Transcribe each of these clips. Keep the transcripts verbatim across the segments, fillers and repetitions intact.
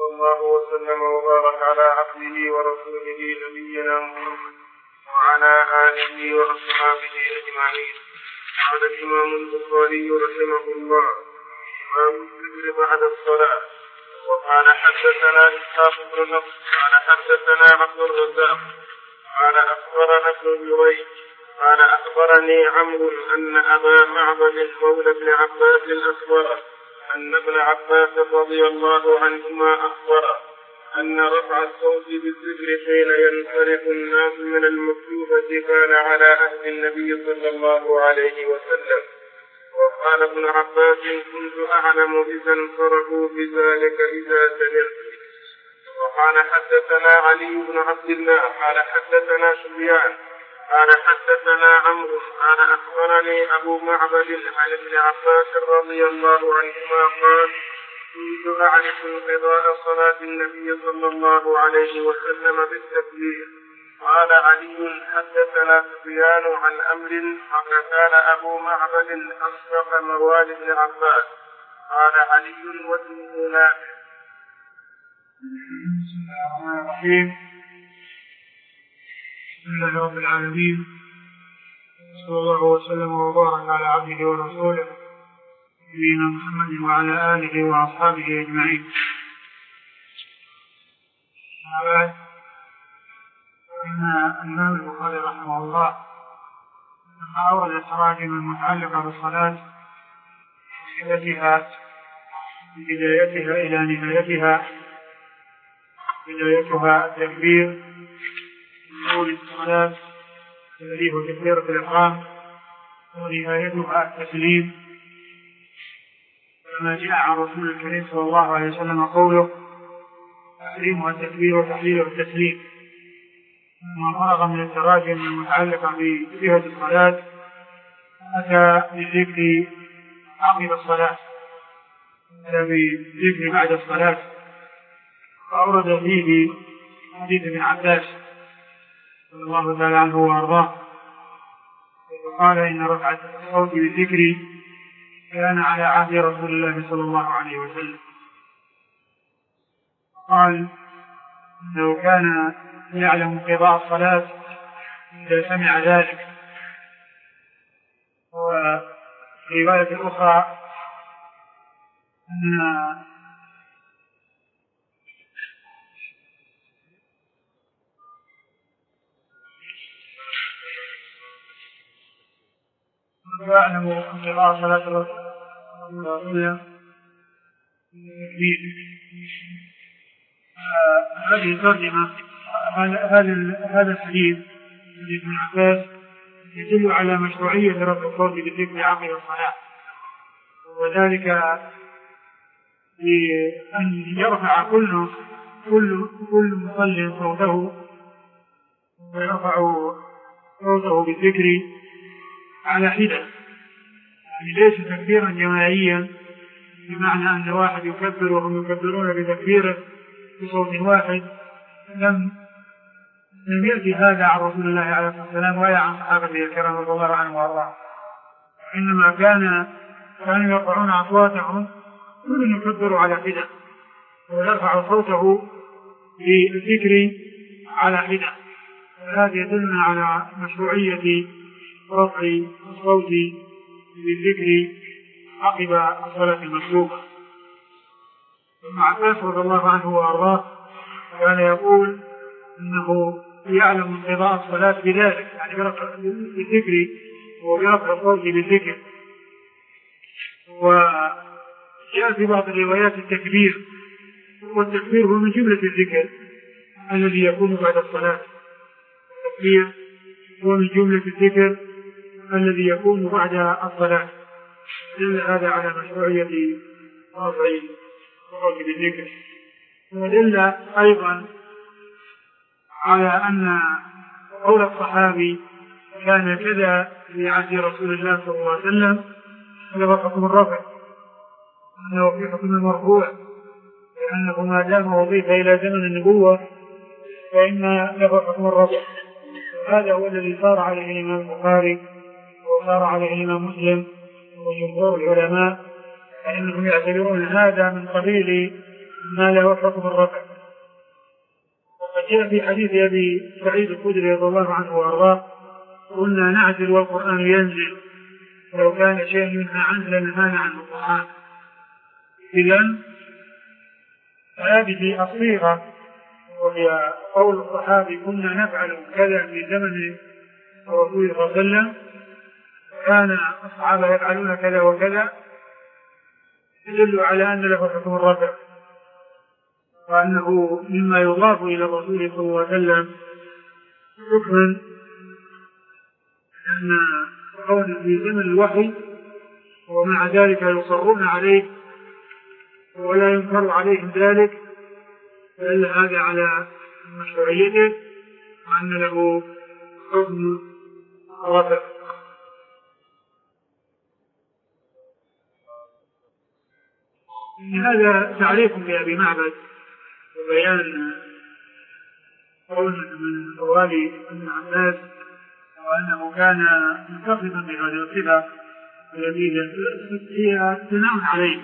الله وسلم وبارك على عبده ورسوله نبينا محمد وعلى آله وأصحابه أجمعين. قال الإمام البخاري رحمه الله: باب الذكر بعد الصلاة. وقال حدثنا إسحاق بن نصر قال حدثنا عبد الرزاق قال أخبرنا ابن جريج قال أخبرني عمرو أن أبا معبد مولى بن عباس أخبره أن ابن عباس رضي الله عنهما أخبره أن رفع الصوت بالذكر حين ينصرف الناس من المكتوبة كان على عهد النبي صلى الله عليه وسلم. وقال ابن عباس: كنت أعلم إذا انصرفوا بذلك إذا سمعت. وقال حدثنا علي بن عبد الله قال حدثنا سفيان قال حدثنا عمرو قال أخبرني أبو معبد عن ابن عباس رضي الله عنهما قال: كنت أعرف انقضاء صلاة النبي صلى الله عليه وسلم بالتكبير. قال علي: حدثنا سفيان عن أمر وكان أبو معبد أصدق موالي ابن عباس. قال علي: وجهه نافع. بسم الله الرحمن الرحيم. الحمد لله رب العالمين، صلى الله وسلم وبارك على عبده ورسوله نبينا محمد وعلى آله وأصحابه أجمعين. بعد، إن الإمام البخاري رحمه الله لما أورد التراجم المتعلقة بالصلاة وصفتها من بدايتها إلى نهايتها، بدايتها التكبير أول الصلاة الذي هو تكبيرة الإحرام، ونهايتها التسليم، كما جاء عن رسول الكريم صلى الله عليه وسلم قوله: تحريمها التكبير وتحليلها التسليم. لما فرغ من التراجم المتعلقة بصفة الصلاة أتى بذكر عقب الصلاة، أتى بذكر بعد الصلاة، فأورد فيه حديث ابن عباس رضي الله تعالى عنه وأرضاه، وقال: إن رفع الصوت بالذكر كان على عهد رسول الله صلى الله عليه وسلم. قال إنه كان يعلم انقضاء الصلاة إذا سمع ذلك. وفي رواية أخرى أن يعلم انقضاء صلاة الرسول بالتكبير. هذه الترجمة، هذا الحديث من ابن عباس يدل على مشروعية رفع الصوت بالذكر عقب الصلاة، وذلك بأن يرفع كل كل كل مصل صوته ويرفع صوته بالذكر على حدة، يعني ليس تكبيرا جماعيا بمعنى أن واحد يكبر وهم يكبرون بتكبيره بصوت واحد. لم لم يأتي هذا عن رسول الله عليه الصلاة والسلام ولا عن صحابته الكرام رضي الله عنهم وارضاهم، إنما كان كانوا يرفعون أصواتهم كل يكبر على حدة ويرفع صوته بالذكر على حدة. هذا يدلنا على مشروعية رفع الصوت بالذكر عقب الصلاة المطلوبة. ابن عباس رضي الله عنه وارضاه كان يقول انه يعلم انقضاء الصلاة بذلك، يعني برفع بالذكر وبرفع الصوت بالذكر. وجاء في بعض الروايات التكبير، والتكبير هو من جملة الذكر الذي يكون بعد الصلاة. التكبير هو من جملة الذكر الذي يكون بعد الصلاة. دل هذا على مشروعية رفع الصوت بالذكر. ودل أيضا على أن قول الصحابي كان كذا في عهد رسول الله صلى الله عليه وسلم هذا حكم الرفع، أنه في حكم المرفوع، لأنه ما دام وضيف إلى زمن النبوة فإن له حكم الرفع. هذا هو الذي صار عليه الإمام البخاري وصار عليه الإمام مسلم وجمهور العلماء، فإنهم يعتبرون هذا من قبيل ما له حكم الرفع. وقد جاء في حديث أبي سعيد الخدري رضي الله عنه وأرضاه: كنا نعزل والقرآن ينزل، لو كان شيء ينهى عنه لنهانا عنه القرآن. إذن هذه الصيغة وهي قول الصحابي كنا نفعل كذا في زمن الرسول صلى الله عليه وسلم، كان الصحابة يفعلون كذا وكذا، يدل على أن له حكم الرفع، وأنه مما يضاف إلى الرسول صلى الله عليه وسلم حكما أن كون في زمن الوحي ومع ذلك يصرون عليه ولا ينكر عليهم ذلك، دل هذا على مشروعيته وأن له حكم رفع. هذا تعريف بأبي معبد وبيان قول من أقوال ابن عباس وأنه كان متصفا بهذه الصفة التي هي ثناء عليه.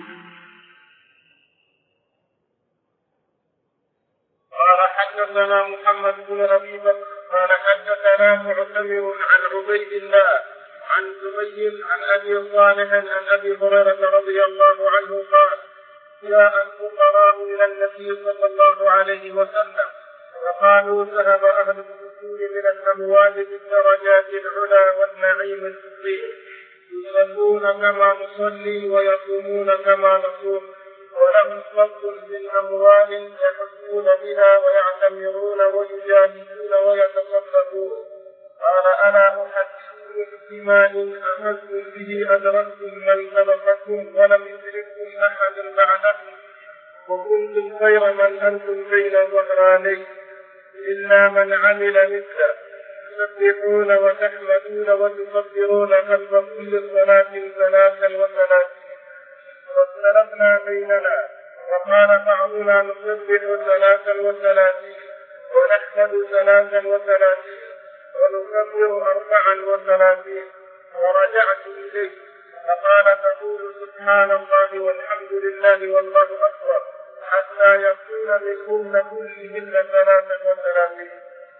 قال حدثنا محمد بن أبي بكر قال حدثنا معتمر عن عبيد الله عن زبير عن أبي صالح عن أبي هريرة رضي الله عنه قال: جاء الفقراء إلى النبي صلى الله عليه وسلم فقالوا: ذهب أهل الدخول من الأموال بالدرجات العلى والنعيم الفضيل، يصلون كما نصلي ويصومون كما نصوم، ولهم فضل من أموال يحجون بها ويعتمرون ويجاهدون ويتصدقون. قال: ألا أحدثكم بما إن أخذتم به أدركتم من سبقكم ولم يدرككم أحد بعدكم، وكنتم خير من أنتم بين ظهراني، إلا من عمل مثله، تسبحون وتحمدون وتكبرون خلف كل صلاة ثلاثا وثلاثين. واختلفنا بيننا، وقال بعضنا نسبح ثلاثا وثلاثين ونحمد ثلاثا وثلاثين ونكبر أربعا وثلاثين. ورجعت إليه فقال: تقول سبحان الله والحمد لله والله أكبر حتى يكون منهن كلهن ثلاثا وثلاثين.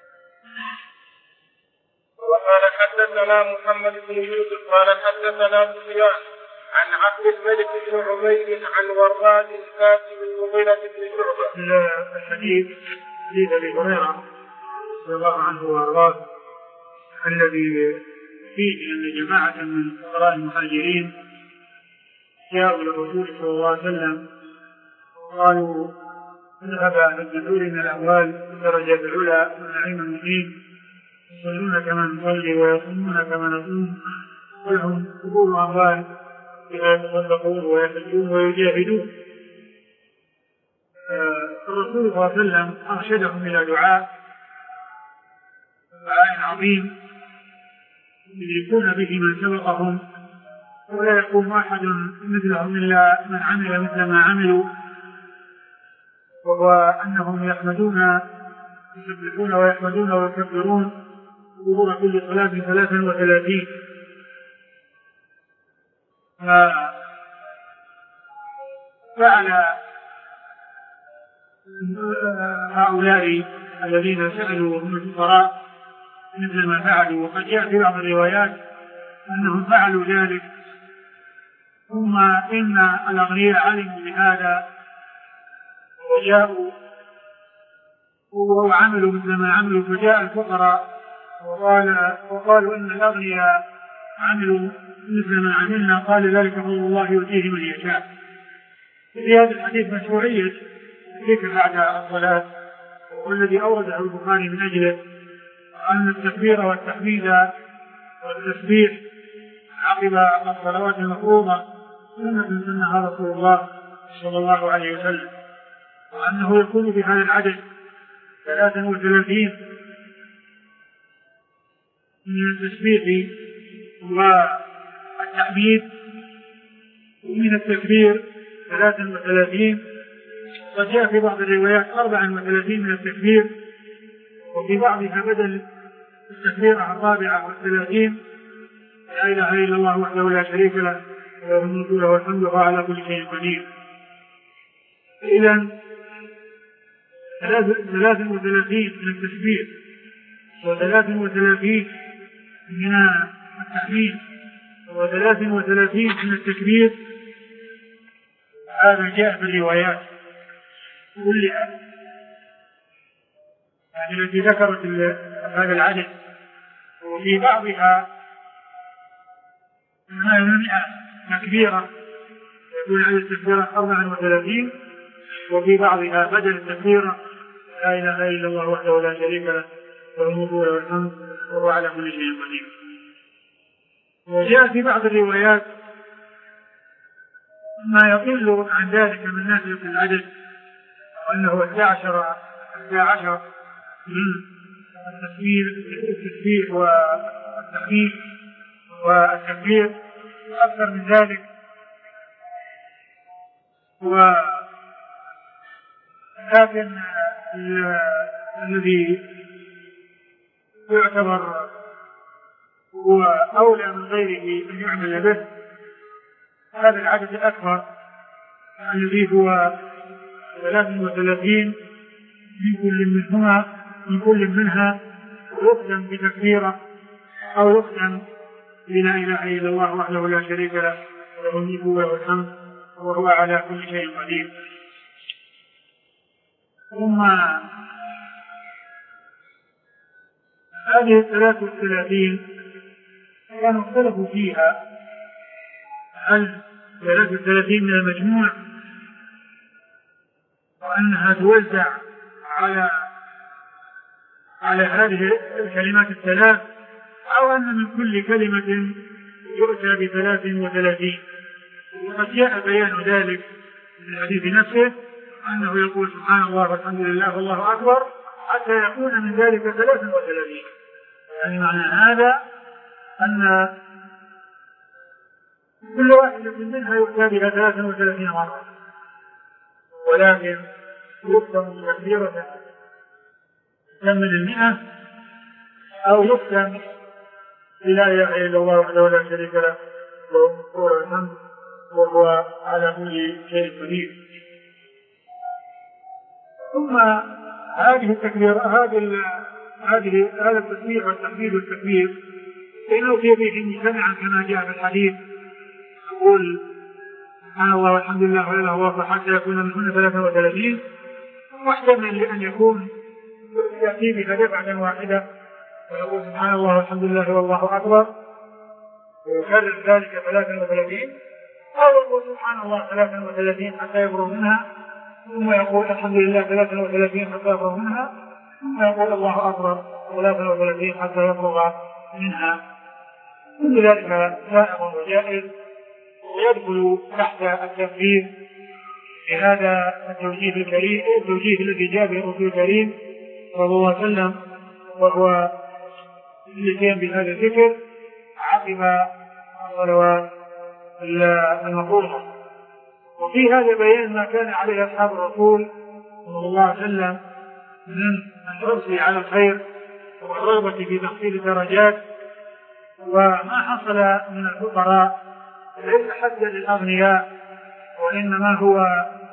وقال حدثنا محمد بن يوسف قال حدثنا سفيان عن عبد الملك بن عبيد عن وراد كاتب المغيرة بن شعبة. الحديث حديث أبي هريرة رضي الله عنه وأرضاه الذي فيه أن جماعة من فقراء المهاجرين جاءوا للرسول صلى الله عليه وسلم وقالوا: اذهب بالدخول من الأموال بالدرجات العلى والنعيم المقيم، يصلون كما نصلي ويصومون كما نصوم، ولهم قبول أموال بما يتصدقون ويحجون ويجاهدون. الرسول صلى الله عليه وسلم أرشدهم إلى دعاء دعاء عظيم يدركون به من سبقهم، ولا يقوم أحد مثلهم إلا من عمل مثل ما عملوا، وهو أنهم يحمدون يسبحون ويحمدون ويكبرون ظهور كل صلاة ثلاثا وثلاثين. فعل هؤلاء الذين سألوا هم الفقراء مثل ما فعلوا، وقد جاء في بعض الروايات أنهم فعلوا ذلك، ثم إن الأغنياء علموا بهذا وجاءوا وعملوا مثل ما عملوا، فجاء الفقراء وقال وقالوا إن الأغنياء عملوا مثل ما عملنا، قال: ذلك فضل الله يؤتيه من يشاء. في هذا الحديث مشروعية الذكر بعد الصلاة، والذي أورده البخاري من أجله أن التكبير والتحميد والتسبيح عقب الصلوات المفروضة سنة سنها رسول الله صلى الله عليه وسلم، وأنه يكون بهذا العدد ثلاثا وثلاثين من التسبيح والتحميد، ومن التكبير ثلاثا وثلاثين، وجاء في بعض الروايات أربعا وثلاثين من التكبير، وفي بعضها بدل التكبير الرابعة والثلاثين: لا إله إلا الله وحده لا شريك له له الملك وله الحمد وهو على كل شيء قدير. إذن ثلاث وثلاثين من التكبير وثلاث وثلاثين من التحميد وثلاث وثلاثين من التكبير. هذا جاء في الروايات كلها يعني التي ذكرت هذا العدد، وفي بعضها ثمانمائة تكبيرة يكون عدد التكبيرة أربعة وثلاثين، وفي بعضها بدل التكبيرة لا إله إلا الله وحده لا شريك له له الملك وله الحمد وهو على كل شيء قدير. وجاء في بعض الروايات ما يقل عن ذلك من ناحية العدد، وأنه اثنتا عشرة اثنتا عشرة من التكبير التسبيح والتحميد والتكبير وأكثر من ذلك. ولكن الذي يعتبر هو أولى من غيره أن يعمل به هذا العدد الأكبر الذي هو ثلاث وثلاثين من كل منهما من كل منها يختم بتكبيرة أو يختم بلا إله إلا الله وحده لا شريك له له الملك وله الحمد وهو على كل شيء قدير. ثم هذه الثلاث والثلاثين كانوا اختلفوا فيها هل ثلاث والثلاثين من المجموع وأنها توزع على على هذه الكلمات الثلاث أو أن من كل كلمة يؤتى بثلاث وثلاثين. وقد جاء بيان ذلك في الحديث نفسه أنه يقول سبحان الله والحمد لله والله أكبر حتى يكون من ذلك ثلاث وثلاثين. يعني معنى هذا أن كل واحدة منها يؤتى بها ثلاث وثلاثين مرة، ولكن يختم تكبيرة تكمل المئة أو يختم لا إله إلا الله وحده لا شريك له له الملك وله الحمد وهو على كل شيء قدير. ثم هذه التكبير هذه هذه هذا التسبيح والتحميد والتكبير فإنه في به مجتمعا كما جاء في الحديث يقول سبحان الله والحمد لله ولا إله إلا الله حتى يكون منهن ثلاثة وثلاثين، محتمل لأن يكون يأتي بها دفعة واحدة ويقول سبحان الله والحمد لله والله أكبر ويكرر ذلك ثلاثة وثلاثين، أو يقول سبحان الله ثلاثة وثلاثين حتى يفرغ منها ثم يقول الحمد لله ثلاثة وثلاثين حتى يفرغ منها ثم يقول الله أكبر ثلاثة وثلاثين حتى يفرغ منها. كل ذلك سائغ وجائز ويدخل تحت التنفيذ بهذا التوجيه الكريم التوجيه الذي جاء به الرسول الكريم صلى الله عليه وسلم، وهو الاتيان بهذا الذكر عقب الصلوات المفروضة. وفي هذا بيان ما كان عليه أصحاب الرسول صلى الله عليه وسلم من الحرص على الخير والرغبة في تحصيل الدرجات، وما حصل من الفقراء ليس حتى للأغنياء وإنما هو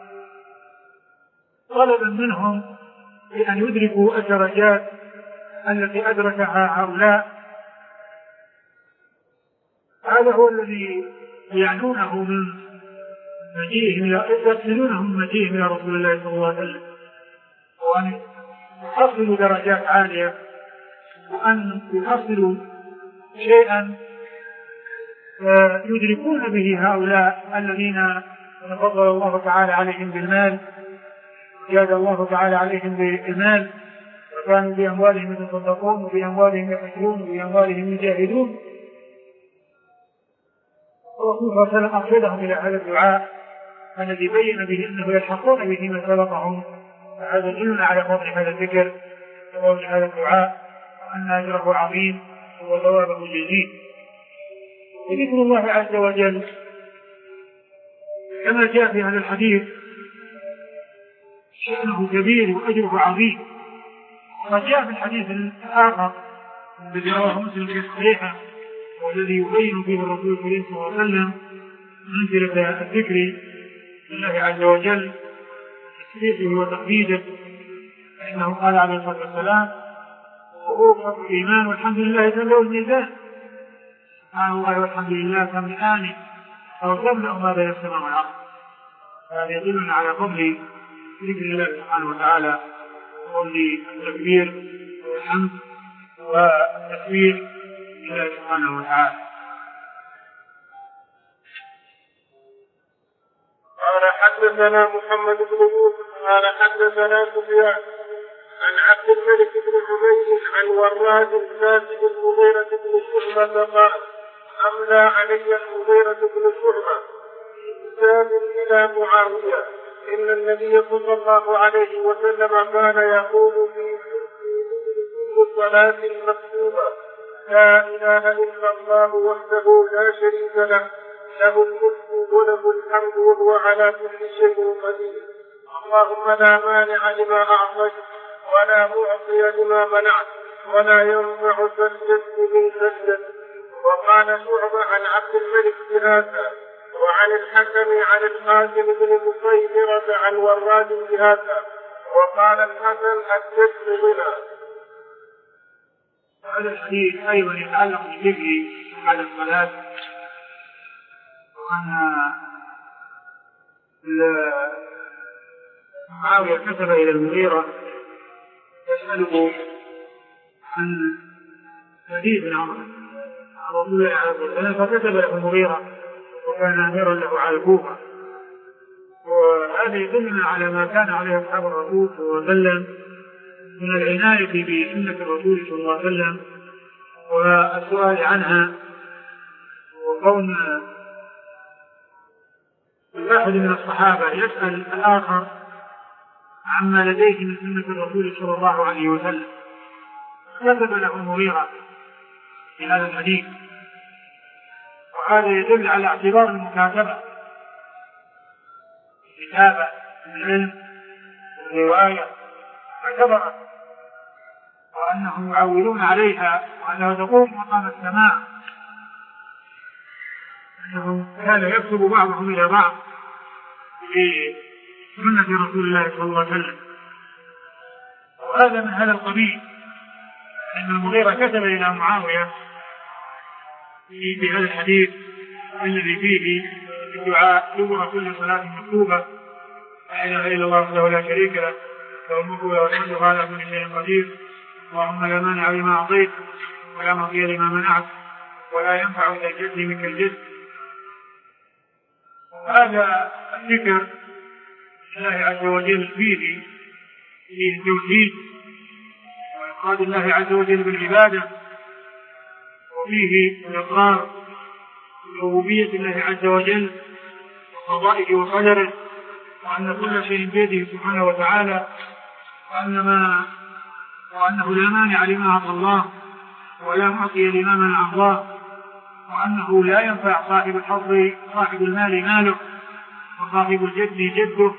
طلبا منهم بأن يدركوا الدرجات التي أدركها هؤلاء. هذا هو الذي يعنونه من مجيئهم يقصدونهم من مجيئهم إلى رسول الله صلى الله عليه وسلم، وأن يحصلوا درجات عالية وأن يحصلوا شيئا يدركون به هؤلاء الذين تفضل الله تعالى عليهم بالمال زاد الله تعالى عليهم بالمال وكانوا بأموالهم يتصدقون وبأموالهم يحسنون وبأموالهم يجاهدون. الرسول صلى الله عليه وسلم أرشدهم إلى هذا الدعاء الذي بين به أنه يلحقون به من سبقهم، فهذا يدلنا على فضل هذا الذكر وفضل هذا الدعاء وأن أجره عظيم وثوابه جزيل. وذكر الله عز وجل كما جاء في هذا الحديث شأنه كبير وأجره عظيم. وقد جاء في الحديث الآخر الذي رواه مسلم في صحيحه والذي يبين فيه الرسول الكريم صلى الله عليه وسلم منزلة الذكر لله عز وجل تسبيحه وتقديسه فإنه قال عليه الصلاة والسلام: وأوصف الإيمان والحمد لله تملأ الميزان. سبحان الله والحمد لله تملأان أو تملأ ما بين السماء والأرض. هذا يدلنا على فضل ذكر الله سبحانه وتعالى وفضل التكبير والحمد والتكبير لله سبحانه وتعالى. قال حدثنا محمد بن يوسف قال حدثنا سفيان عن عبد الملك بن عبيد عن وراد كاتب المغيرة بن شعبة قال: أملى علي المغيرة بن شعبة في كتاب إلى معاوية إن النبي صلى الله عليه وسلم كان يقول في كل صلاة مكتوبة: لا إله إلا الله وحده لا شريك له له الملك وله الحمد وهو على كل شيء قدير. اللهم لا مانع لما أعطيت ولا معطي لما منعت ولا ينفع ذا الجد منك الجد. وقال شعبة عن عبد الملك بهذا وعن الحكم عن القاسم بن مسيطرة عن وراد بهذا. وقال الحسن: الجد غنى. هذا الحديث أيضا يتعلق بذكر على الصلاة، وأن معاوية كتب إلى المغيرة يسأله عن حديث عن رسول الله عليه الصلاة والسلام، فكتب له المغيرة وكان أميرا له على الكوفة. وهذا يدلنا على ما كان عليه أصحاب الرسول صلى الله عليه وسلم من العناية بسنة الرسول صلى الله عليه وسلم والسؤال عنها، وكون الواحد من الصحابة يسأل الآخر عما لديه من سنة الرسول صلى الله عليه وسلم. كتب له المغيرة في هذا الحديث، وهذا يدل على اعتبار المكاتبة، الكتابة، العلم، الرواية معتبرة، وأنهم يعولون عليها وأنها تقوم مقام السماع، أنهم كان يكتب بعضهم إلى بعض في سنة رسول الله صلى الله عليه وسلم. وهذا من هذا القبيل، أن المغيرة كتب إلى معاوية في هذا الحديث الذي فيه الدعاء دبر كل صلاة مكتوبة: لا إله إلا الله وحده لا شريك له له الملك وله الحمد على كل شيء قدير. اللهم لا مانع لما أعطيت ولا معطي لما منعت ولا ينفع ذا الجد منك الجد. هذا الذكر الله عز وجل فيه فيه التوحيد وإفراد الله عز وجل بالعبادة، وفيه الإقرار بربوبية الله عز وجل وقضائه وقدره، وأن كل شيء بيده سبحانه وتعالى، وأن ما وأنه لا مانع لما أعطى الله ولا معطي لما منع الله، وأنه لا ينفع صاحب الحظ صاحب المال ماله وصاحب الجد جده،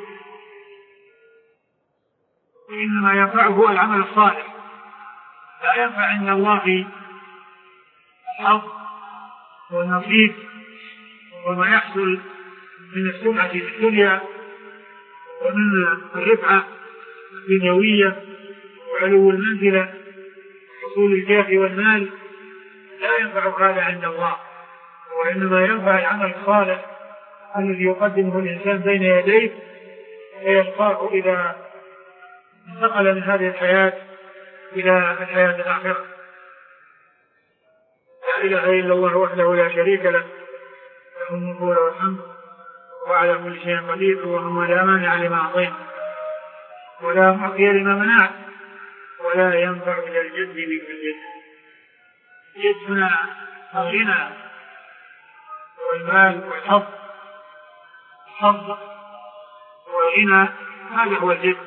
وإنما ينفعه العمل الصالح. لا ينفع عند الله الحظ والنصيب وما يحصل من السمعة في الدنيا ومن الرفعة الدنيوية وعلو المنزلة وحصول الجاه والمال. لا ينفع هذا عند الله، وإنما ينفع العمل الصالح الذي يقدمه الإنسان بين يديه ويلقاه إذا انتقل من هذه الحياة إلى الحياة الآخرة. لا إله إلا الله وحده لا شريك له له الملك وله الحمد وعلى كل شيء قدير. اللهم لا مانع لما أعطيت ولا معطي لما منعت ولا ينفع إلى الجد منك الجد. الجد هنا الغنى والمال والحظ. الحظ والغنى هذا هو الجد.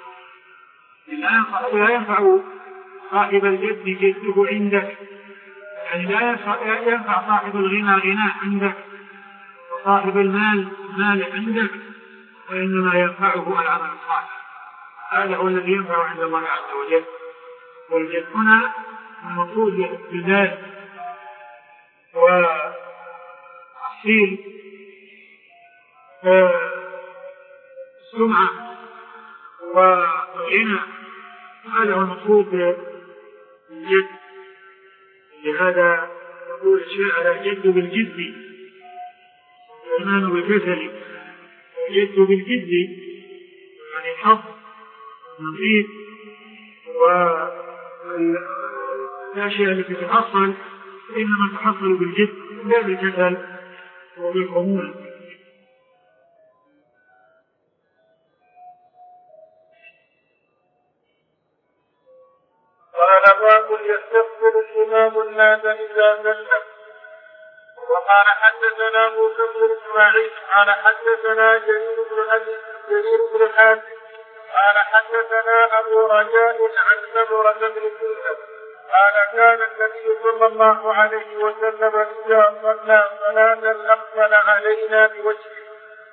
لا ينفع صاحب الجد جده عندك، يعني لا ينفع صاحب الغنى غنى عندك وصاحب المال مال عندك، وإنما ينفعه العمل الصالح. هذا هو الذي ينفع عند الله عز وجل. والجد هنا المقصود بالمال وتحصيل السمعة والغنى هذا هو المقصود بالجد. لهذا يقول الشاعر الجد بالجد والإيمان بالكسل. الجد بالجد يعني الحظ والنصيب والأشياء التي تحصل إنما تحصل بالجد لا بالكسل وبالخمول. قال باب يستقبل الإمام الناس إذا سلم. وقال حدثنا موسى بن إسماعيل قال حدثنا جرير بن أبي جرير بن حازم قال حدثنا أبو رجاء عن سمرة بن جندب قال كان النبي صلى الله عليه وسلم إذا صلى صلاة أقبل علينا بوجهه.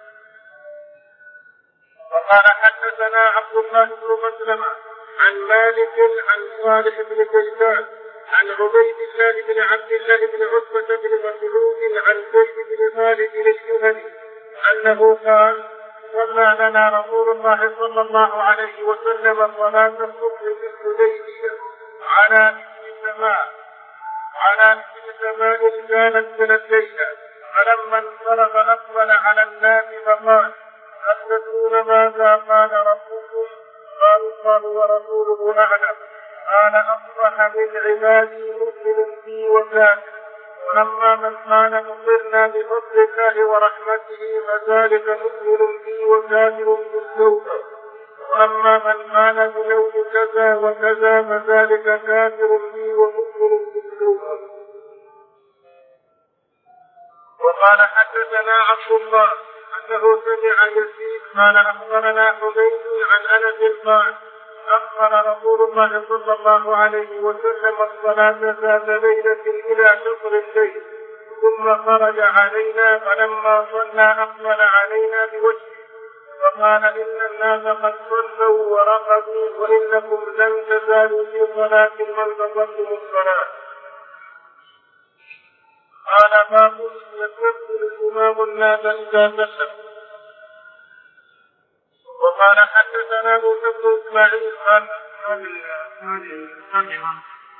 وقال حدثنا عبد الله بن مسلمة عن مالك عن صالح بن كيسان عن عبيد الله بن عبد الله بن عتبة بن مسعود عن زيد بن خالد الجهني أنه قال صلى لنا رسول الله صلى الله عليه وسلم صلاة الصبح في الحديبية على مثل سماء على مثل سماء كانت من الليل، فلما انصرف أقبل على الناس فقال أتدرون ماذا قال ربكم؟ قالوا الله ورسوله أعلم. قال أصبح من عبادي مؤمن بي وكافر، وأما من قال مطرنا بفضل الله ورحمته فذلك مؤمن بي وكافر بالتوبة، وأما من قال بلون كذا وكذا فذلك كافر بي ومؤمن بالتوبة. وقال حدثنا عبد الله أنه سمع يزيد قال أخبرنا حبيب عن أنس قال أخبر رسول الله صلى الله عليه وسلم الصلاة ذات ليلة إلى شطر الليل ثم خرج علينا، فلما صلى أقبل علينا بوجهه وقال إن الناس قد صلوا ورقدوا وإنكم لن تزالوا في صلاة ما انتظرتم الصلاة. قال باب يستقبل الإمام الناس إذا سلم. وقال حدثنا موسى بن إسماعيل قال هذه الترجمة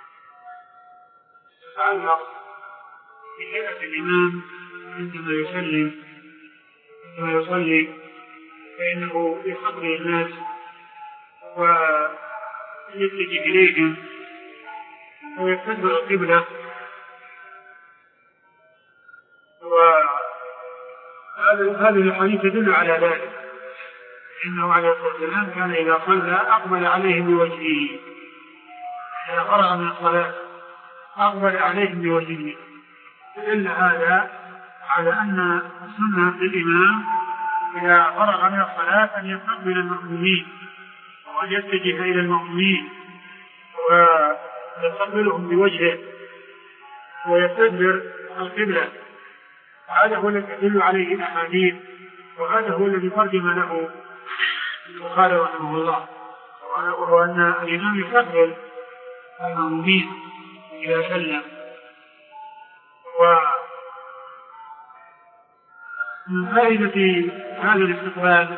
تتعلق بهيئة الإمام عندما يسلم ويصلي، فإنه يستقبل الناس ويتجه إليهم ويستدبر القبلة، وهذا الحديث يدل على ذلك، إنه عليه الصلاة والسلام كان إذا صلى أقبل عليه بوجهه، إذا فرغ من الصلاة أقبل عليه بوجهه. دل هذا على أن السنة للإمام إذا فرغ من الصلاة أن يستقبل المأمومين وأن يتجه إلى المأمومين ويستقبلهم بوجهه ويستدبر القبلة. هذا هو الذي يدل عليه الأحاديث، وهذا هو الذي ترجم له البخاري رحمه الله، وهو أن الإمام يستقبل المأمومين إذا سلم. ومن فائدة هذا الاستقبال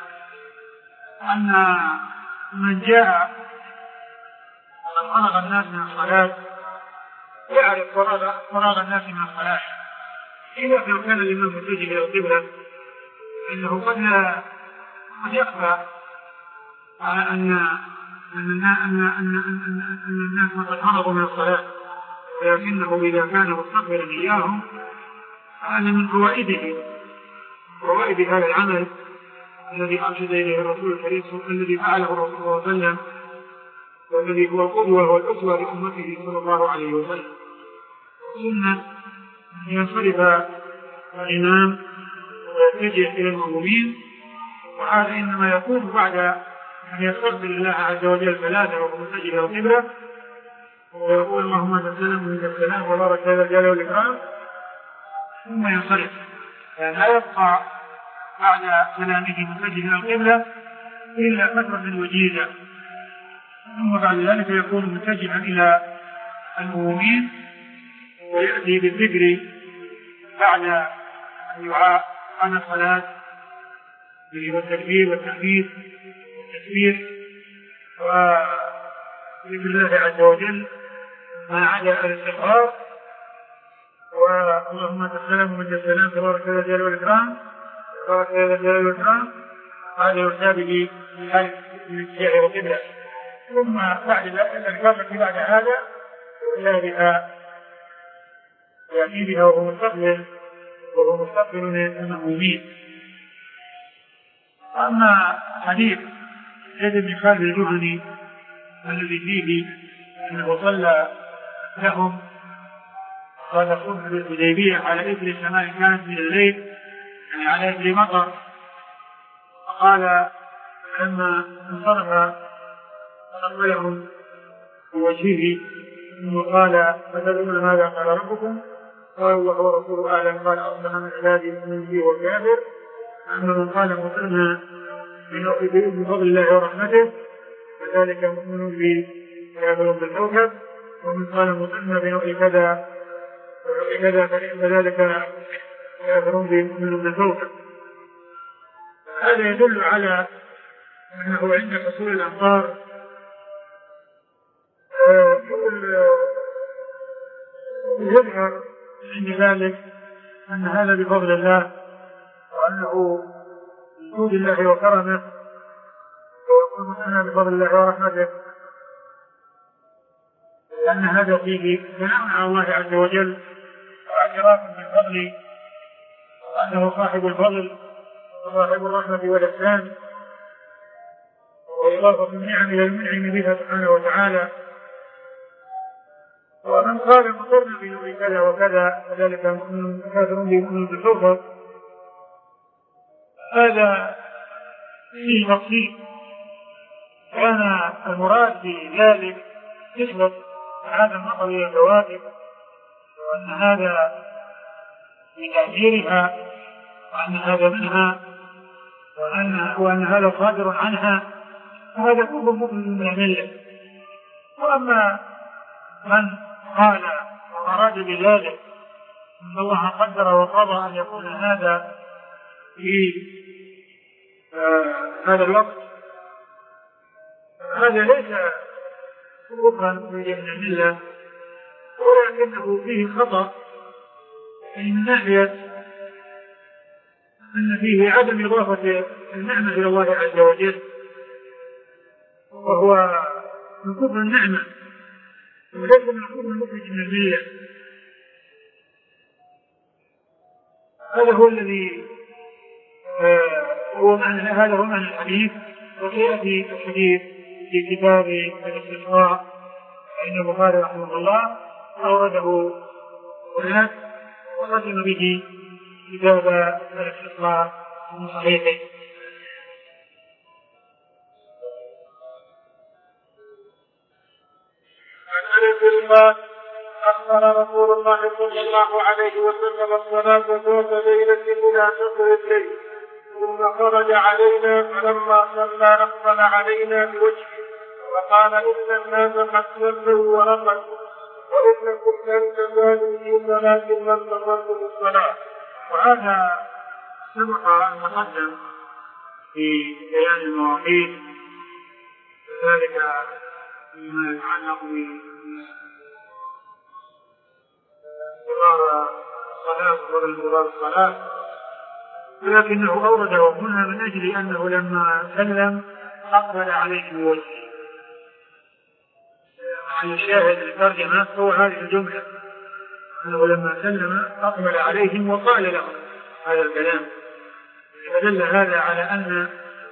أن من جاء وقد فرغ الناس من الصلاة يعرف فراغ الناس من الصلاة. إذا كان الإمام متجه إلى القبلة إنه قد قد يخفى على أن أن أن أن الناس قد فرغوا من الصلاة، ولكنه إذا كان مستقبلا إياهم هذا من فوائده فوائد هذا العمل الذي أرشد إليه الرسول الكريم الذي فعله الرسول صلى الله عليه وسلم، والذي هو القدوة والأسوة لأمته صلى الله عليه وسلم. سنة أن ينصرف الإمام ويتجه إلى المأمومين، وهذا إنما يكون بعد أن يستقبل الله عز وجل ثلاثة وهو متجه إلى القبلة ويقول اللهم أنت السلام ومنك السلام وبارك هذا الجلال والإكرام، ثم ينصرف، يعني لا يبقى بعد سلامه متجه إلى القبلة إلا فترة وجيزة، ثم بعد ذلك يكون متجها إلى المأمومين ويأتي بالذكر بعد الدعاء عن الصلاة والتكبير والتحميد والتكبير ذكر الله عز وجل ما عدا الاستغفار، واللهم انت السلام ومنك السلام تبارك يا ذا الجلال والإكرام تبارك يا ذا الجلال والإكرام، هذا يسابه الحج من الشيء والقبلة. ثم بعد الأذكار التي بعد هذا لا بها يأتي بها وهو مستقبل وهو مستقبل المأمومين. أما حديث زيد بن خالد الجهني الذي فيه أنه صلى لهم قال صلح بالحديبية على إثر السماء كانت من الليل، يعني على إثر مطر، فقال لما انصرف أقبلهم بوجهه ثم قال فتدعون ماذا قال ربكم؟ قال الله ورسوله أعلم. قال أصبح من عبادي من فيه وكافر، أما من قال مؤمنا بفضل الله ورحمته فذلك مؤمن به كافر بالكوكب، ومن قال مؤمنا بنوع كذا كذا فذلك كافر به مؤمن بالكوكب. هذا يدل على أنه عند حصول الأمطار يظهر عند ذلك أن هذا بفضل الله، وأنه بجود الله وكرمه، ويكون أنا بفضل الله ورحمته، لأن هذا فيه ثناء على الله عز وجل واعتراف بالفضل، وأنه صاحب الفضل وصاحب الرحمة والإحسان، وإضافة النعم إلى المنعم بها سبحانه وتعالى. ومن قال مطرنا بنوع كذا وكذا فذلك كافر بمؤمن بالكوكب، هذا فيه تفصيل. كان المراد بذلك نسبة هذا المطر إلى الكواكب، وأن هذا بتأثيرها، وأن هذا منها، وأن, وأن هذا صادر عنها، وهذا كله مؤمن من الملة. وأما من قال وأراد بذلك أن الله قدر وقضى أن يكون هذا في آه هذا الوقت، هذا ليس كفرا من الملة، ولكنه فيه خطأ من ناحية أن فيه عدم إضافة النعمة إلى الله عز وجل، وهو من كفر النعمة وليس من كفر المخرج من الملة. هذا هو الذي آه هو معنى هذا هو معنى الحديث. وسيأتي الحديث في كتاب الاستسقاء فإن البخاري رحمه الله أورده هناك وختم به كتاب الاستسقاء من صحيحه. الماء أخبر رسول الله صلى الله عليه وسلم الصلاة ذات ليلة إلى شطر الليل، ثم خرج علينا فلما صلى أقبل علينا بوجهه وقال إن الناس قد صلوا ورقدوا وإنكم لن تزالوا في صلاة لم تقربوا الصلاة. وهذا سبق أن تقدم في بيان المواقيت، وذلك فيما يتعلق بانتظار الصلاة وانتظار الصلاة، ولكنه أورده هنا من أجل أنه لما سلم أقبل عليه بوجهه. عن الشاهد الترجمة هو هذه الجملة، أنه لما سلم أقبل عليهم وقال لهم هذا الكلام، فدل هذا على أن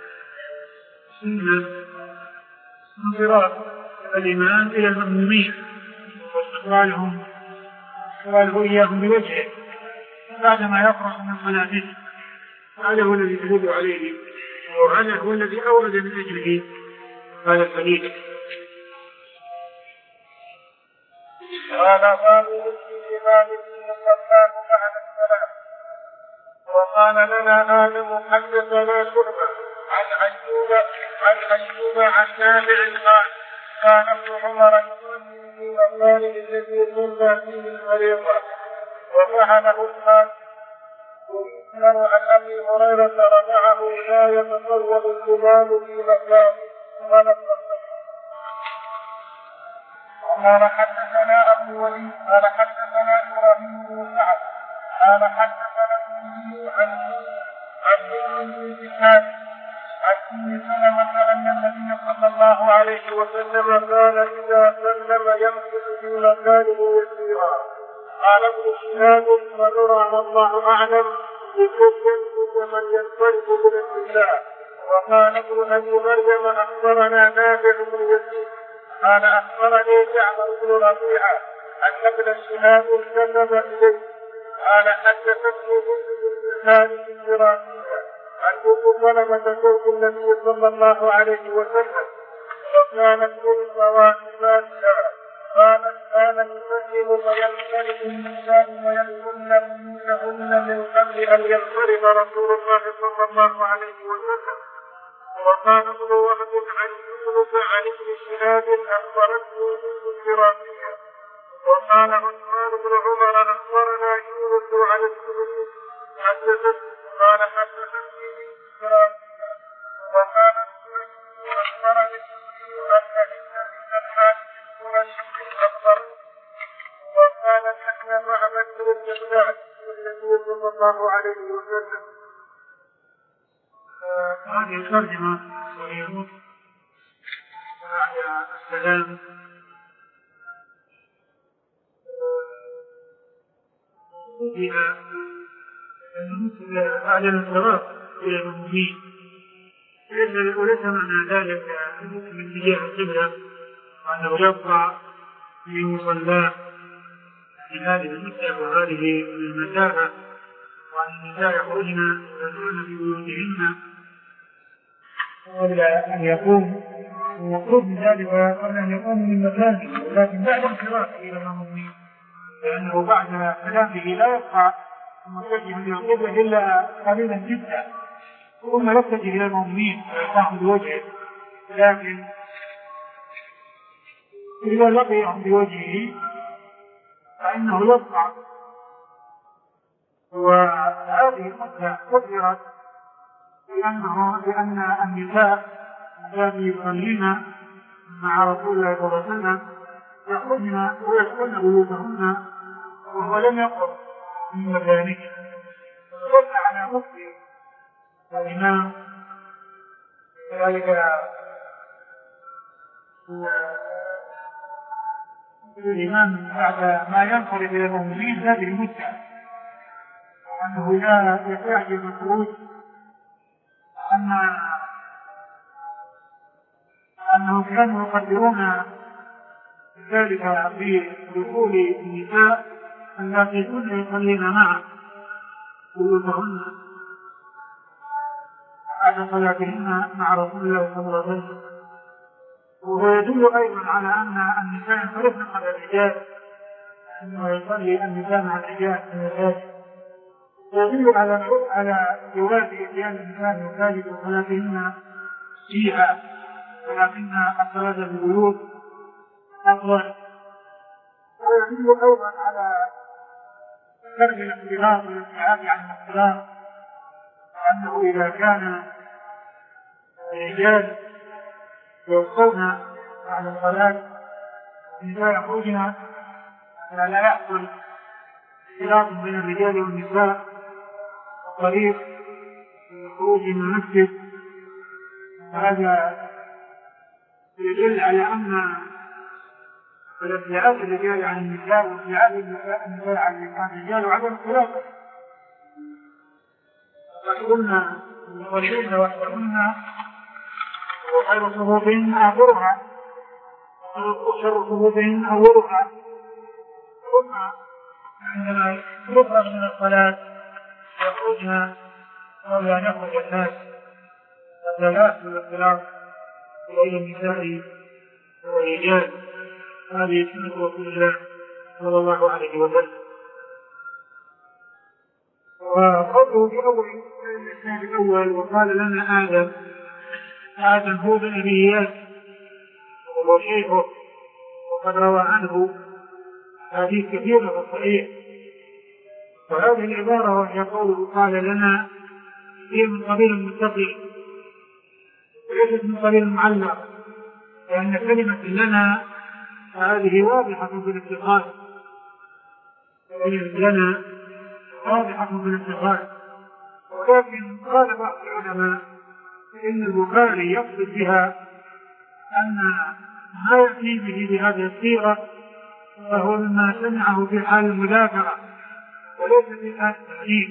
سنة انصراف الإمام إلى المأمومين واستقبالهم استقباله إياهم بوجهه بعدما يفرغ من صلاته. هذا هو الذي يدل عليه، وهذا هو الذي أورد من أجله هذا الحديث. قال باب الإمام صلاه بعد الصلاة. وقال لنا آدم حدثنا شعبة عن أيوب عن أيوب عن نافع قال كان ابن عمر يصلي في مكانه الذي صلى فيه الفريضة وفعله الناس. ويذكر عن أبي هريرة رفعه لا يتصور الإمام في مكانه. قال حدثنا أبو وليد قال حدثنا إبراهيم بن سعد قال حدثنا النبي عن عن بن شهاب عن أم سلمة أن النبي صلى الله عليه وسلم كان إذا سلم يمكث في مكانه يسيرا. قال ابن شهاب فنرى والله أعلم بكل من ينصرف من النساء. وقال ابن أبي مريم أخبرنا نافع بن يزيد قال أخبرني جعفر بن ربيعة أن ابن شهاب كتب إليه قال حدثتني بنت خالد الفراسية عن أم سلمة زوج النبي صلى الله عليه وسلم وكانت من مواهباتها قالت كان يسلم وينصرف النساء ويدخلن بيوتهن من قبل أن ينصرف رسول الله صلى الله عليه وسلم. وقال ابن وهب عن يونس عن ابن شهاب أخبرته بنت الفراسية. وقال عثمان بن عمر أخبرنا يونس عن الزهري حدثته قال حدثتني بنت الفراسية. وقال الزهري أخبرني أن هند بن الحارث القرشي أخبرته. وقال نحن مع بكر الجبال النبي صلى الله عليه وسلم. هذه الترجمة ويموت بعد السلام فيها بعد الانصراف إلى المؤمنين وليس معنى ذلك من اتجاه القبلة وأنه يبقى في مصلاه في هذه المدة وهذه المسافة وأن النساء يخرجن يدخلن في بيوتهن قبل أن يقوم المقصود من ذلك قبل أن يقوم من مكانه لكن بعد انصرافه إلى المؤمنين لأنه بعد كلامه لا يبقى متجه إلى القبلة إلا قليلا جدا ثم يتجه إلى المؤمنين ويقام بوجهه لكن إذا لقيهم بوجهه فإنه يبقى. وهذه المدة قدرت لأنه لأن النساء التي يصلين مع رسول الله صلى الله عليه وسلم يخرجن ويدخلن بيوتهن وهو لم يقم من مكانه. صلى على مسلم الإمام ذلك الإمام بعد ما ينصرف إلى المؤمنين هذه المدة أنه لا يستعجل الخروج أن أنهم كانوا يقدرون ذلك بدخول النساء التي كن يصلين معه بيوتهن بعد صلاتهن مع رسول الله صلى الله عليه وسلم. وهو يدل أيضا على أن النساء ينصرفن على الرجال أنه يصلي النساء مع الرجال في المساجد. ويدل على على جواز اتيان النساء المساجد وصلاتهن فيها ولكن الصلاة في البيوت أفضل. ويدل أيضا على ترك الاختلاط والابتعاد عن الاختلاط وأنه إذا كان الرجال يوصون على الصلاة النساء يخرجن فلا يحصل اختلاط بين الرجال والنساء الطريق الخروج من المسجد. هذا يدل على أن الابتعاد الرجال عن النساء وابتعاد النساء عن الرجال وعدم اختلاط وقلنا يصلين وحدهن وخير صفوفهن آخرها وشر صفوفهن أولها. ثم عندما يفرغ من الصلاة يخرجن قبل أن يخرج الناس حتى لا يحصل الاختلاط بين النساء والرجال. هذه سنة رسول الله صلى الله عليه وسلم. وقوله في أول الإسلام الأول وقال لنا آدم آدم هو بن أبي إياس وهو شيخه وقد روى عنه حديث كثير في الصحيح. وهذه العبارة وهي قوله قال لنا هي من قبيل المتقي وليست من قبيل المعلق لأن كلمة لنا هذه واضحة في الافتقاد لنا، واضحة في الافتقاد. ولكن قال بعض العلماء إن البخاري يقصد بها أن ما يأتي به بهذه الصيغة فهو مما سمعه في حال المذاكرة وليس في حال التحديد.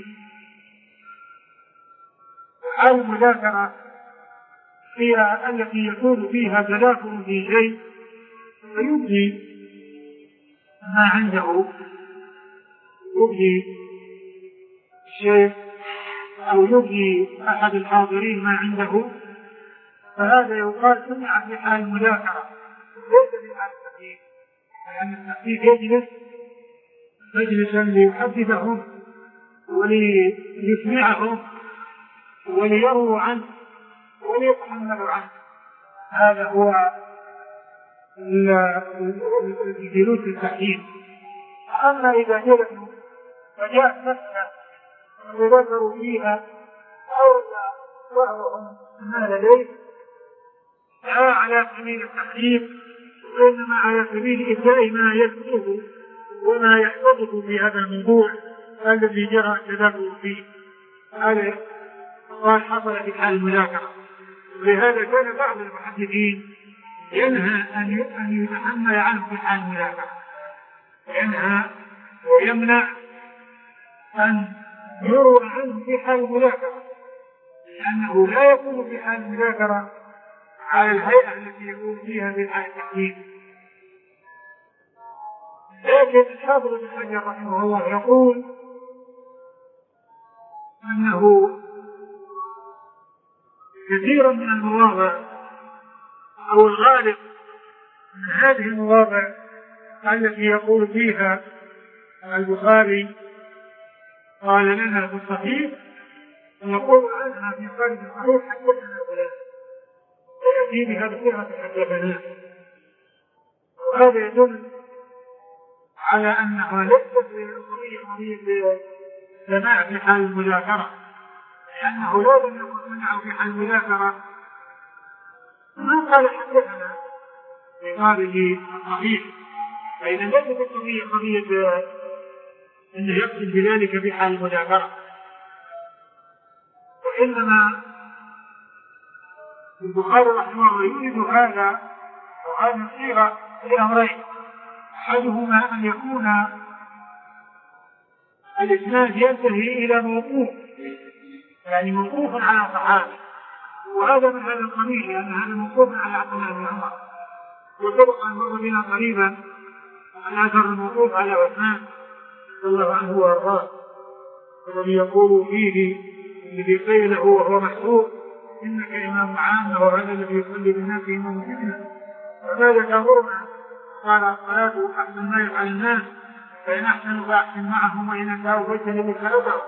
حال المذاكرة هي التي يكون فيها تداخل في شيء فيبدي ما عنده، يبدي الشيء أو يبدي أحد الحاضرين ما عنده، فهذا يقال سمع في حال المذاكرة ليس في حال التحديد، لأن التحديد يجلس مجلسا ليحدثهم وليسمعهم وليروا عنه وليتحملوا عنه. هذا هو الجلوس التحديد. أما إذا جلسوا فجاءت نفسه وذكروا فيها أولى وهوهم ما لديه لا على سبيل التحديد وإنما على سبيل إبداء ما يسمعه وما يحفظه في هذا الموضوع الذي جرى التدخل فيه. هذا قال حصل في حال المذاكرة. ولهذا كان بعض المحدثين ينهى أن يتحمل عنه في حال المذاكرة، ينهى ويمنع أن يروى عنه في حال المذاكرة، لأنه لا يكون في حال المذاكرة على الهيئة التي يكون فيها في حال التحديد. لكن الحافظ ابن حجر رحمه الله يقول أنه كثيرا من المواضع أو الغالب من هذه المواضع التي يقول فيها البخاري قال لنا في الصحيح ونقول عنها في خارج الصحيح حدثنا فلان ويأتي بها بصيغة حدثنا، وهذا يدل على أنها ليست قضية قضية سماع في حال المذاكرة، لأنه لا لم يكن سمعه في حال المذاكرة ما قال حدثنا في خارج الصحيح، فإذا ليست القضية قضية أنه يقصد بذلك في حال المذاكرة، وإنما البخاري رحمه الله يريد هذا وهذه الصيغة لأمرين: أحدهما أن يكون الإسناد ينتهي إلى موقوف، يعني موقوف على صحابي، وهذا من هذا القبيل لأن هذا موقوف على عبد الله بن عمر، وسبق أن مر بنا قريبا الأثر الموقوف على عثمان رضي الله عنه وأرضاه الذي يقول فيه الذي قيل له وهو محسوب: إنك إمام عام وهذا الذي يصلي بالناس إمام فتنة، فماذا تأمرنا؟ قال: الصلاة أحسن ما يفعل الناس، فإن أحسنوا فأحسن معهم وإن أساءوا فاجتنبوا خلفهم.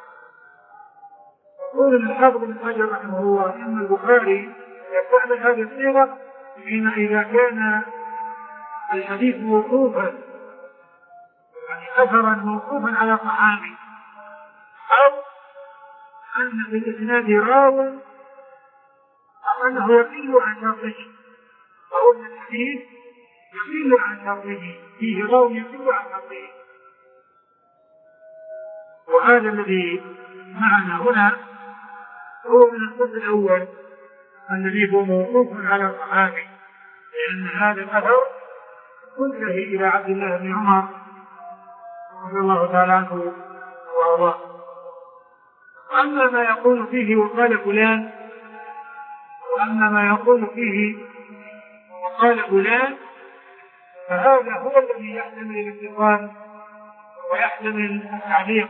يقول الحافظ ابن حجر رحمه الله إن البخاري يستعمل هذه الصيغة حين إذا كان الحديث موقوفا، يعني أثرا موقوفا على صحابي، أو أن في الإسناد راو أو أنه يقل عن شرطه، أو أن الحديث يقل عن شرطه، فيه راو يقل عن شرطه. وهذا الذي معنا هنا هو من الصف الأول الذي هو موقوف على الصحابي، لأن هذا الأثر منتهي إلى عبد الله بن عمر رضي الله تعالى عنه وأرضاه. أما ما يقول فيه وقال فلان وأما ما يقول فيه وقال فلان فهذا هو الذي يحتمل الاتصال ويحتمل التعليق.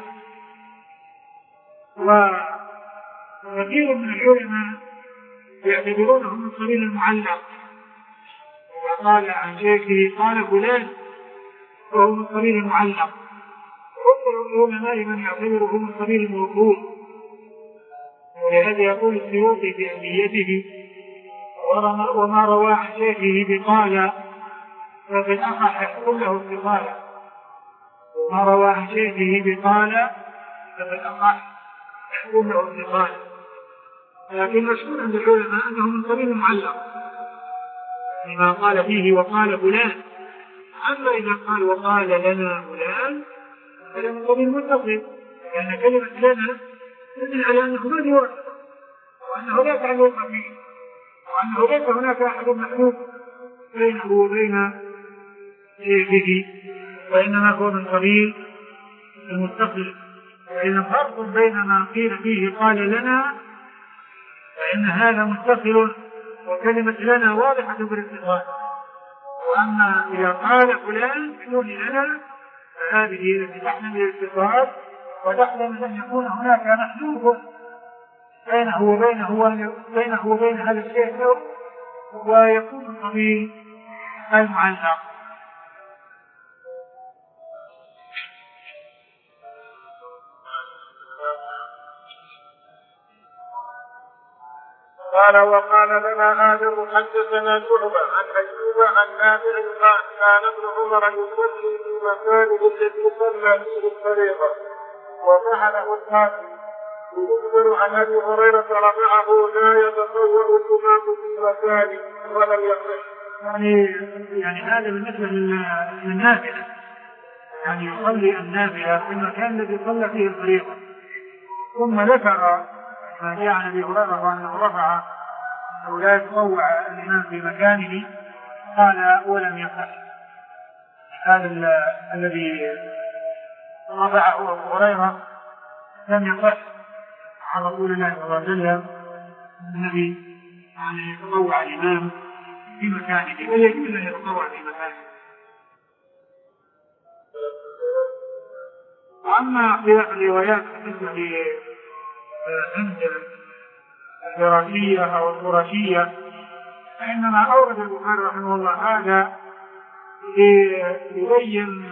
وكثير من العلماء يعتبرونه من قبيل المعلق، إذا قال عن شيخه قال فلان فهو من قبيل المعلق. وكثير العلماء من يعتبره من قبيل الموقوف، ولهذا يقول السيوطي في أهميته: وما روى عن شيخه بقال ففي الأصح يحكم له اتصالا، وما روى عن شيخه بقال ففي الأصح يحكم له اتصالا. لكن مشهور عند العلماء أنه من قبيل المعلق، لما قال فيه وقال فلان أما إذا قال وقال لنا فلان فلم يكن متصل، لأن كلمة لنا تدل على أنه ما يوافق، وأنه لا تعلق فيه، وأنه ليس هناك أحد محبوب بينه وبين شيخه، وإنما هو من قبيل المتصل. فإذا فرق بين ما قيل فيه قال لنا فإن هذا متصل، وكلمة لنا واضحة بالاتصال. وأما إذا قال فلان بدون لنا فهذه التي تحمل الاتصال وتحمل أن يكون هناك محدود بينه وبينه بينه وبين هذا الشيء ويكون من قبيل المعلق. قال وقال لنا آدم حدثنا شعبة عن أيوب عن نافع قال كان ابن عمر يصلي في مكانه الذي صلى فيه الفريضة وفعله القاسم. يذكر عن أبي هريرة رفعه لا يتصور الإمام في مكانه ولم يصح. يعني يعني هذا بالنسبة للنافلة، يعني يصلي النافلة في المكان الذي صلى فيه الفريضة. ثم ذكر ما جاء عن أبي هريرة وأنه رفع أو لا يتطوع الإمام في مكانه قال ولم يصح. هذا الذي رفعه أبو هريرة لم يصح عن رسول الله صلى الله عليه وسلم النبي أن يتطوع الإمام في مكانه، بل يجوز أن يتطوع في مكانه. وأما خلاف الروايات بالنسبة عند الفراشية أو القرشية فإنما أورد البخاري رحمه الله هذا ليبين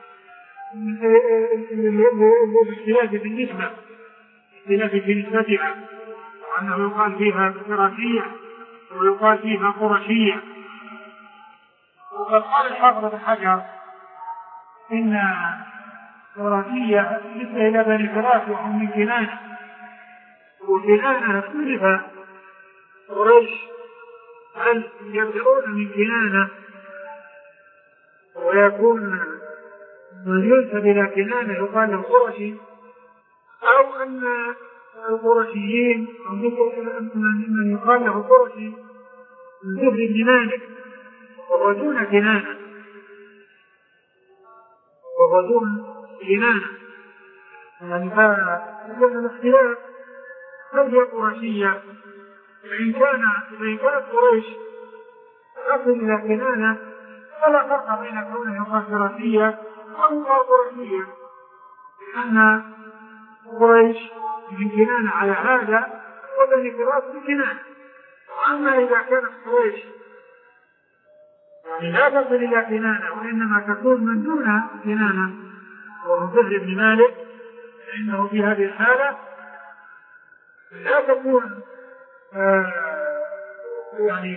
الاختلاف في النسبة، اختلاف في نسبتها، وأنه يقال فيها فراشية ويقال فيها قرشية. وقد قال الحافظ بن حجر إن قرشية نسبة إلى بني فراس وهم من كنانة، وكنانة اختلف قريش هل يبدأون من كنانة ويكون من ينسب إلى كنانة يقال له قرشي، أو أن القرشيين من يقال له قرشي من زهر بن مالك وهو دون كنانة وهو دون كنانة. يعني فإذا الاختلاف هل هي قرشية، فإن كان فإن كانت قريش تصل إلى كنانة فلا فرق بين كونه يقال قرشية أو قرشية، لأن قريش من كنانة على هذا وبني فراس من كنانة. وأما إذا كانت قريش يعني لا تصل إلى كنانة وإنما تكون من دون كنانة وهو زهر بن مالك، فإنه في هذه الحالة لا تكون آه يعني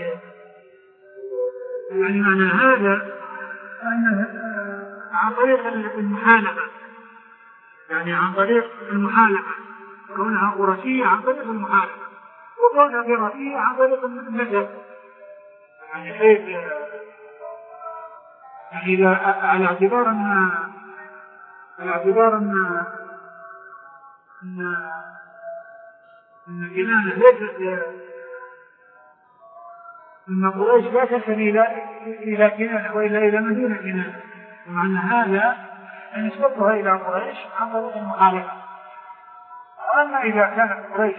يعني معنى هذا أنه عن طريق المحالفة، يعني عن طريق المحالفة كونها قرشية عن طريق المحالفة، وكونها فراشية عن طريق النسب. يعني حيث يعني على اعتبار أن على اعتبار أن أن أن كنانة ليست أن قريش لا تنتمي إلى إلى كنانة وإلا إلى مدينة كنانة، ومعنى هذا أن نسبتها إلى قريش عن طريق المحالفة. وأما إذا كانت قريش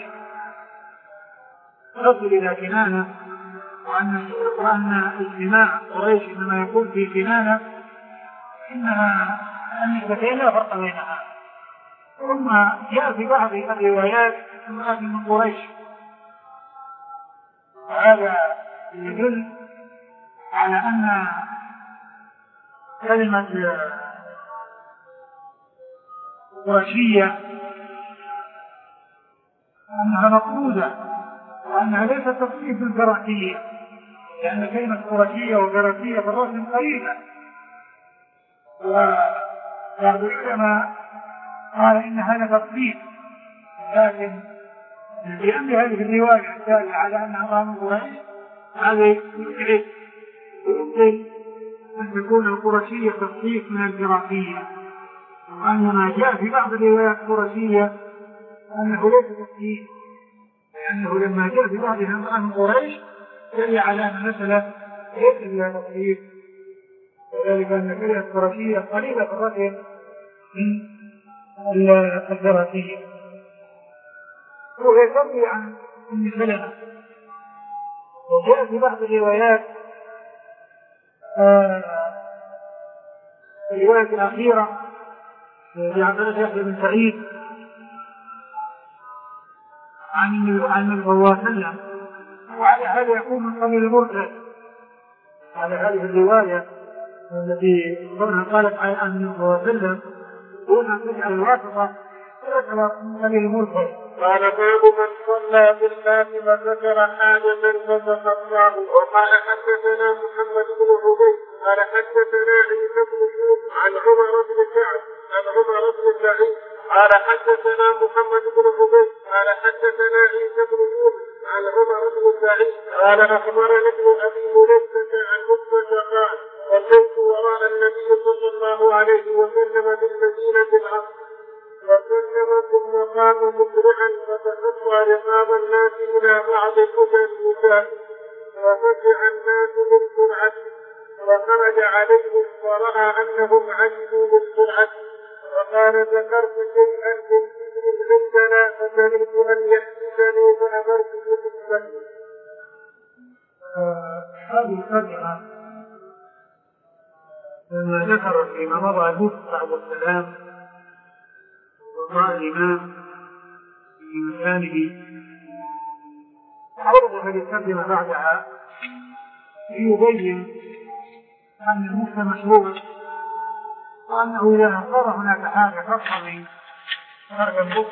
تصل إلى كنانة وأن وأن اجتماع قريش إنما يكون في كنانة إنها النسبتين لا فرق بينها. ثم جاء في بعض الروايات أنها من قريش، وهذا يدل على أن كلمة قرشية أنها مقصودة وأنها ليست تصنيف الفراشية، لأن كلمة قرشية وفراشية في الرسم قريبة. وبعض العلماء قال إن هذا تصنيف، لكن لأن هذه الرواية الدالة على أنها من قريش هذا يبعد ويبطل أن تكون القرشية تصحيح من الجراحية، وأن ما جاء في بعض الروايات القرشية أنه ليس تصحيح، لأنه لما جاء في بعضها عن قريش دل على أن المسألة ليس فيها تصحيح، وذلك أن كلمة القرشية قليلة الرجل من الجراحية. وهي تروي عن أم سلمة، وجاء في بعض الروايات آه الرواية الأخيرة في عبد يحيى بن سعيد عن النبي صلى الله عليه وسلم، وعلى هذا يكون من قبيل المرسل، على هذه الرواية التي قالت عن النبي صلى الله عليه وسلم دون أن تجعل الواسطة من قبيل المرسل. قال باب من صلى بالناس فذكر حاجة فتخطاه. وقال حدثنا محمد بن عبيد قال حدثنا عيسى بن يوسف عن عمر بن كعب عن عمر بن سعيد قال حدثنا محمد بن عبيد قال حدثنا عيسى بن يوسف عن عمر بن سعيد قال أخبرني ابن أبي مليكة عن عتبة قال صليت وراء النبي صلى الله عليه وسلم بالمدينة العصر وسلم ثم قام مسرعا فتخطى رقاب الناس إلى بعض كتل النساء وفزع الناس من سرعته وخرج عليهم ورأى أنهم عجبوا من سرعته وقال ذكرت شيئا من سجن عندنا فكرهت أن يحدثني فأمرت بالسجن. هذه الترجمة لما ذكر فيما مضى موسى عليه السلام وقال الإمام في مكانه حرص في الترجمة بعدها ليبين أن المفتى مشروع، وأنه إذا صار هناك حاجة تقتضي ترك البطء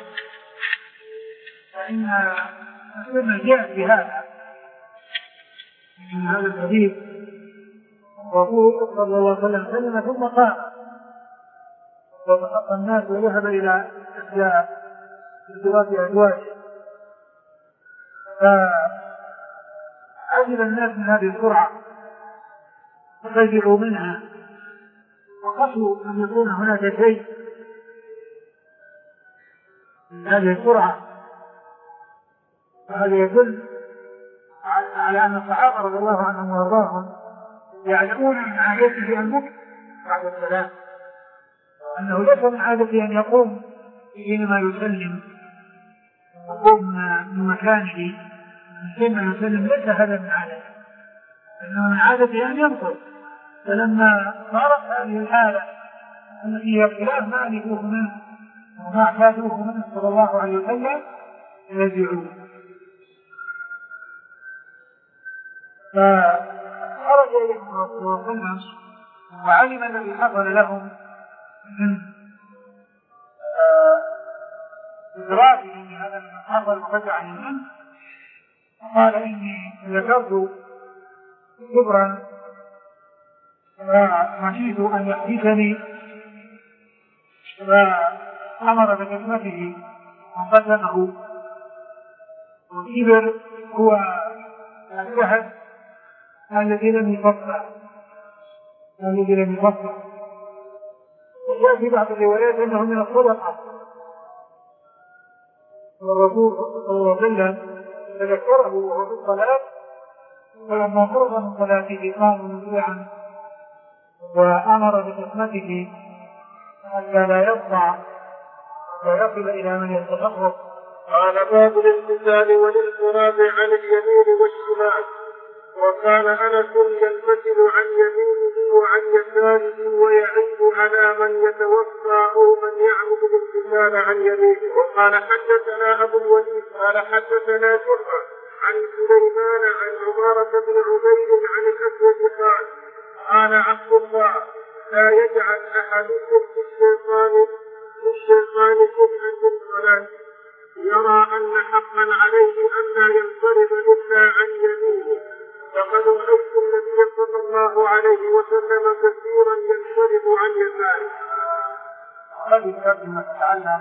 فإن السنة جاءت بهذا من هذا الحديث. رسول صلى الله عليه وسلم سلم ثم قام وتخطى الناس وذهب إلى انصراف أزواجه، فعجب الناس من هذه السرعة ففزعوا منها وخشوا أن يكون هناك شيء من هذه السرعة. وهذا يدل على أن الصحابة رضي الله عنهم وارضاهم يعلمون من عادته المكر بعد السلام، أنه ليس من عادته أن يقوم حينما يسلم يقوم من مكانه حينما يسلم، ليس هذا من عادته، إنما من عادته أن ينقل. فلما صارت هذه الحالة التي هي خلاف ما ألفوه منه وما اعتادوه منه صلى الله عليه وسلم يرجعون، فخرج إليهم رسول الله صلى الله عليه وسلم وعلم الذي حصل لهم من إدراكه من هذا الذي حصل وفزع منه، قال إني ذكرت كبرا فخشيت أن يحدثني، فأمر بخدمته وقدمه. والكبر هو الجهل الذي لم يفكر الذي لم يفكر وجاء في بعض الروايات أنه من الصدقة، والرسول صلى الله عليه وسلم تذكره وهو في الصلاة، فلما فرغ من صلاته قام مسرعا وأمر بخدمته حتى لا يطلع ويصل إلى من يتخطف. قال باب الامتثال والانصراف عن اليمين والشمال. وكان أنس ينفتل عن يمينه وعن يساره ويعيب على من يتوفى أو من يعرف الامتثال عن يمينه. وقال حدثنا أبو الوليد قال حدثنا شعبة عن سليمان عن عمارة بن عبيد عن الأسود قال قال عبد الله لا يجعل أحدكم في الشيطان في الشيطان شيئا من صلاته يرى أن حقا عليه أن لا ينصرف إلا عن يمينه، فقد رأيت النبي صلى الله عليه وسلم كثيرا ينصرف عن يساره. هذه الترجمة تتعلق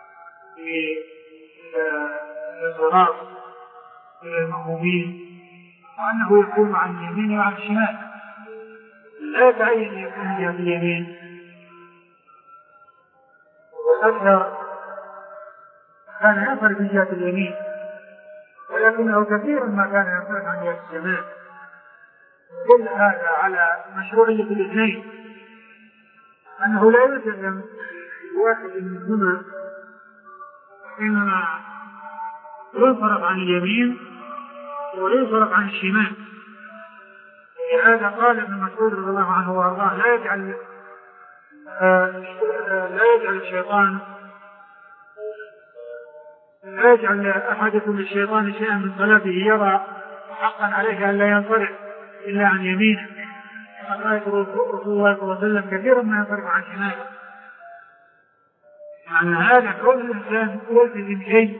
بالانصراف إلى المأمومين، وأنه يكون عن اليمين وعن الشمال، لا يتعين أن يكون من جهة اليمين، والأكثر كان ينصرف من جهة اليمين، ولكنه كثيرا ما كان ينصرف عن جهة الشمال. كل هذا على مشروعية الاثنين، أنه لا يلزم واحد منهما إنما ينصرف عن اليمين وينصرف عن الشمال. لهذا قال ابن مسعود رضي الله عنه وارضاه: لا يجعل آه لا يجعل الشيطان لا يجعل أحدكم للشيطان شيئا من صلاته يرى حقا عليه أن لا ينصرف إلا عن يمينه. قد رأيت رسول الله صلى الله عليه وسلم كثيرا ما ينصرف عن شماله. يعني هذا كل الإنسان يلزم شيء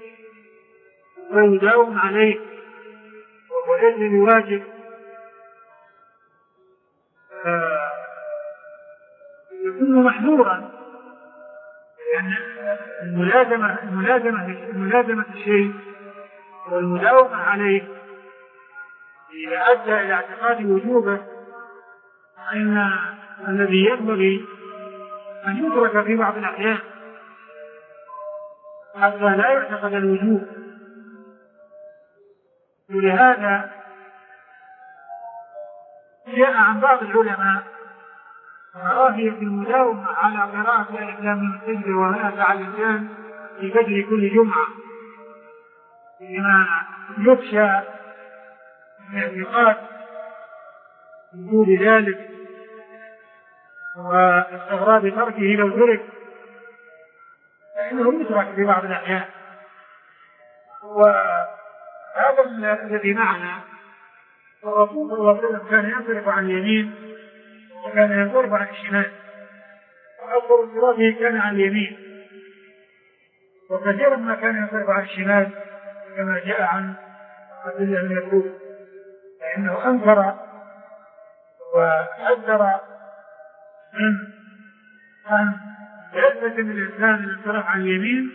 ويداوم عليه ويلزم واجب آه يكون محذورا، لأن الملازمة الملازمة الملازمة الشيء والمداومة عليه إذا أدى إلى اعتقاد وجوبه فإن الذي ينبغي أن يترك في بعض الأحيان حتى لا يعتقد الوجوب. ولهذا جاء عن بعض العلماء كراهية المداومة على قراءة الألف لام ميم السجدة وهذا على الإنسان في فجر كل جمعة، لما يخشى من اعتقاد وجود ذلك واستغراب تركه لو ترك، فإنه يترك في بعض الأحيان. وهذا الذي معنا الرسول صلى الله عليه وسلم كان ينصرف عن اليمين وكان ينصرف عن الشمال، وأكثر انصرافه كان عن اليمين، وكثيرا ما كان ينصرف عن الشمال كما جاء عن عبد الله بن مسعود، فإنه أنكر وحذر من أن يلزم الإنسان الانصراف عن اليمين،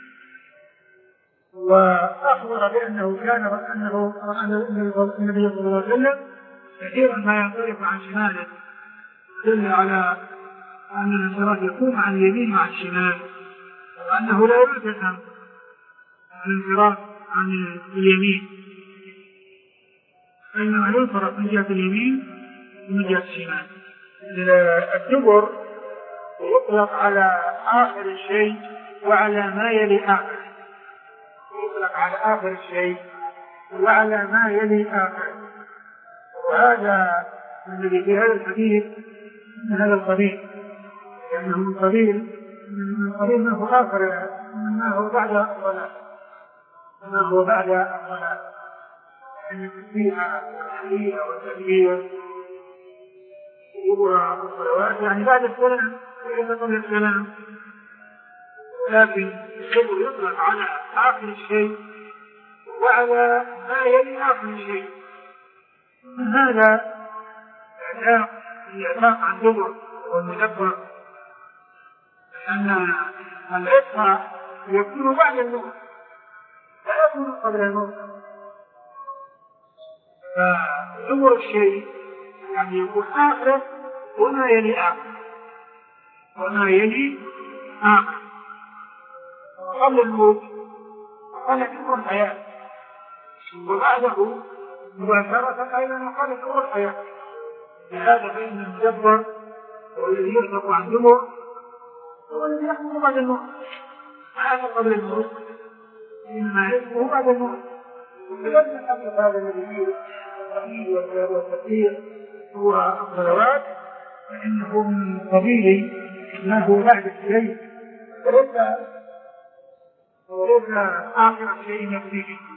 وأخبر بأنه كان أنه النبي صلى الله عليه وسلم كثيرا ما ينصرف عن شماله، دل على أن الانصراف يكون عن اليمين مع الشمال، وأنه لا يلزم الانصراف عن اليمين، إنما ينصرف من جهة اليمين ومن جهة الشمال. الدبر يطلق على آخر الشيء وعلى ما يلي آخر، يطلق على آخر الشيء وعلى ما يلي آخر، وهذا الذي في هذا الحديث من هذا القبيل، لأنه من قبيل من قبيل ما هو آخر ما هو بعد الصلاة ما هو بعد الصلاة، يعني فيها التحليل والتكبير والصلوات، يعني بعد السلام وإذا قبل السلام، لكن الشيء يطلق على آخر الشيء وعلى ما يلي آخر الشيء. هذا الإعتاق عن دبر والمدبر، أن الإعتاق يكون بعد الموت لا يكون قبل الموت، فدبر الشيء يعني يكون آخر وما يلي آخر وما يلي آخر قبل الموت قال دبر الحياة، وبعده مباشرة أيضا قال دبر الحياة. لهذا فإن المدبر والذي يعتق عن دبر هو الذي يحكم بعد الموت، هذا قبل الموت إنما يحكم بعد الموت. ولم قبل هذا الذي فيه التقليد والتكبير هو الصلوات، فإنه من قبيل ما هو بعد الشيء وليس وليس آخر الشيء نفسه.